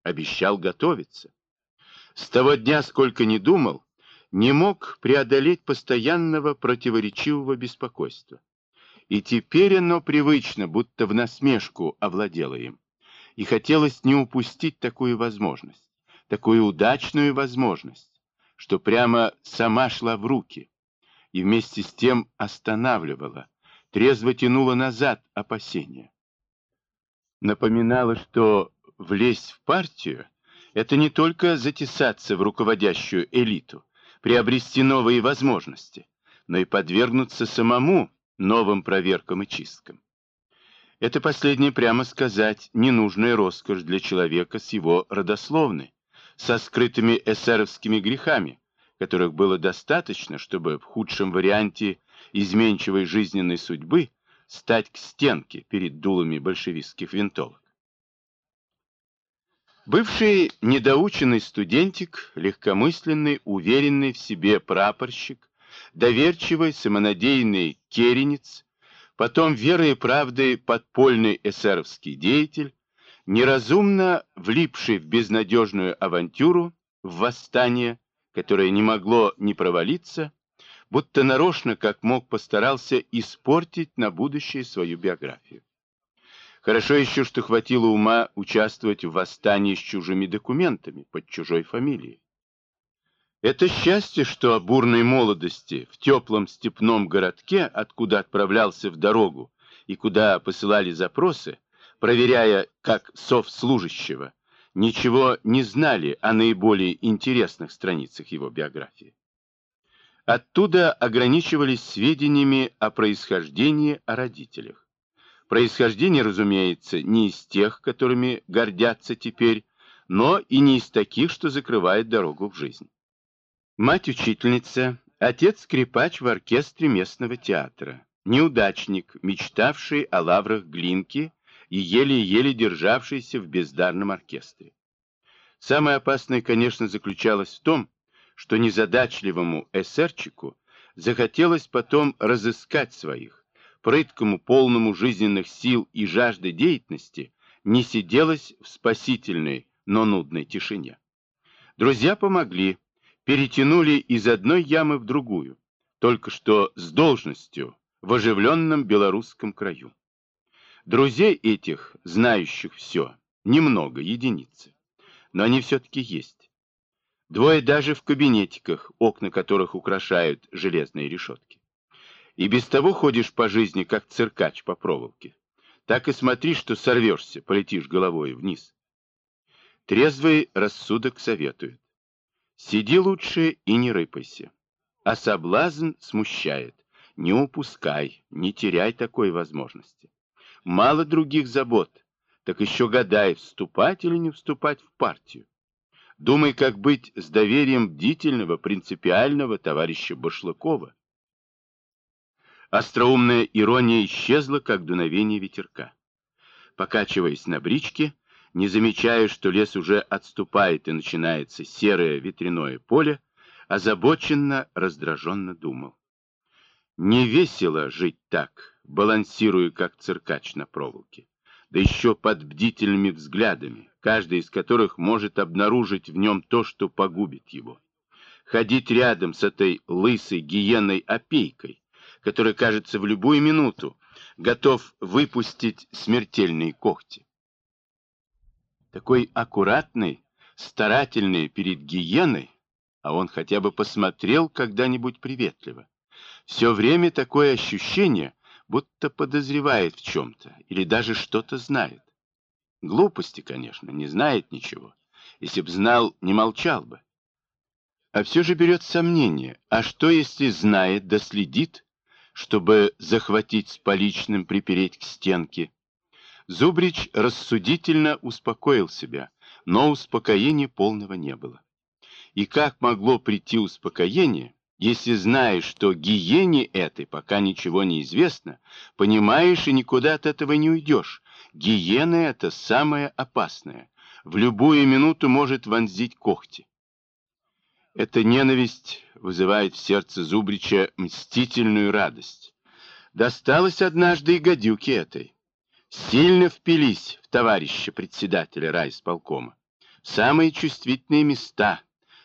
обещал готовиться. С того дня, сколько ни думал, не мог преодолеть постоянного противоречивого беспокойства. И теперь оно привычно, будто в насмешку овладело им. И хотелось не упустить такую возможность, такую удачную возможность, что прямо сама шла в руки и вместе с тем останавливала, трезво тянула назад опасения. Напоминала, что влезть в партию — это не только затесаться в руководящую элиту, приобрести новые возможности, но и подвергнуться самому новым проверкам и чисткам. Это последнее, прямо сказать, ненужная роскошь для человека с его родословной, со скрытыми эсеровскими грехами, которых было достаточно, чтобы в худшем варианте изменчивой жизненной судьбы стать к стенке перед дулами большевистских винтовок. Бывший недоученный студентик, легкомысленный, уверенный в себе прапорщик, доверчивый, самонадеянный керенец, потом верой и правдой подпольный эсеровский деятель, неразумно влипший в безнадежную авантюру, в восстание, которое не могло не провалиться, будто нарочно, как мог, постарался испортить на будущее свою биографию. Хорошо еще, что хватило ума участвовать в восстании с чужими документами, под чужой фамилией. Это счастье, что о бурной молодости в теплом степном городке, откуда отправлялся в дорогу и куда посылали запросы, проверяя как совслужащего, ничего не знали о наиболее интересных страницах его биографии. Оттуда ограничивались сведениями о происхождении, о родителях. Происхождение, разумеется, не из тех, которыми гордятся теперь, но и не из таких, что закрывает дорогу в жизнь. Мать учительница, отец скрипач в оркестре местного театра, неудачник, мечтавший о лаврах Глинки и еле-еле державшийся в бездарном оркестре. Самое опасное, конечно, заключалось в том, что незадачливому эсерчику захотелось потом разыскать своих, прыткому, полному жизненных сил и жажды деятельности, не сиделось в спасительной, но нудной тишине. Друзья помогли, перетянули из одной ямы в другую, только что с должностью в оживленном белорусском краю. Друзей этих, знающих все, немного, единицы, но они все-таки есть. Двое даже в кабинетиках, окна которых украшают железные решетки. И без того ходишь по жизни, как циркач по проволоке. Так и смотри, что сорвешься, полетишь головой вниз. Трезвый рассудок советует. Сиди лучше и не рыпайся. А соблазн смущает. Не упускай, не теряй такой возможности. Мало других забот, так еще гадай, вступать или не вступать в партию. Думай, как быть с доверием бдительного, принципиального товарища Башлыкова. Остроумная ирония исчезла, как дуновение ветерка. Покачиваясь на бричке, не замечая, что лес уже отступает и начинается серое ветряное поле, озабоченно, раздраженно думал. Не весело жить так, балансируя, как циркач на проволоке, да еще под бдительными взглядами, каждый из которых может обнаружить в нем то, что погубит его. Ходить рядом с этой лысой гиеной-опейкой, который, кажется, в любую минуту готов выпустить смертельные когти. Такой аккуратный, старательный перед гиеной, а он хотя бы посмотрел когда-нибудь приветливо. Все время такое ощущение, будто подозревает в чем-то или даже что-то знает. Глупости, конечно, не знает ничего. Если б знал, не молчал бы. А все же берет сомнение, а что если знает да следит, чтобы захватить с поличным, припереть к стенке? Зубрич рассудительно успокоил себя, но успокоения полного не было. И как могло прийти успокоение, если знаешь, что гиене этой пока ничего не известно, понимаешь и никуда от этого не уйдешь? Гиена — это самое опасное, в любую минуту может вонзить когти. Эта ненависть вызывает в сердце Зубрича мстительную радость. Досталось однажды и гадюке этой. Сильно впились в товарища председателя райисполкома. самые чувствительные места,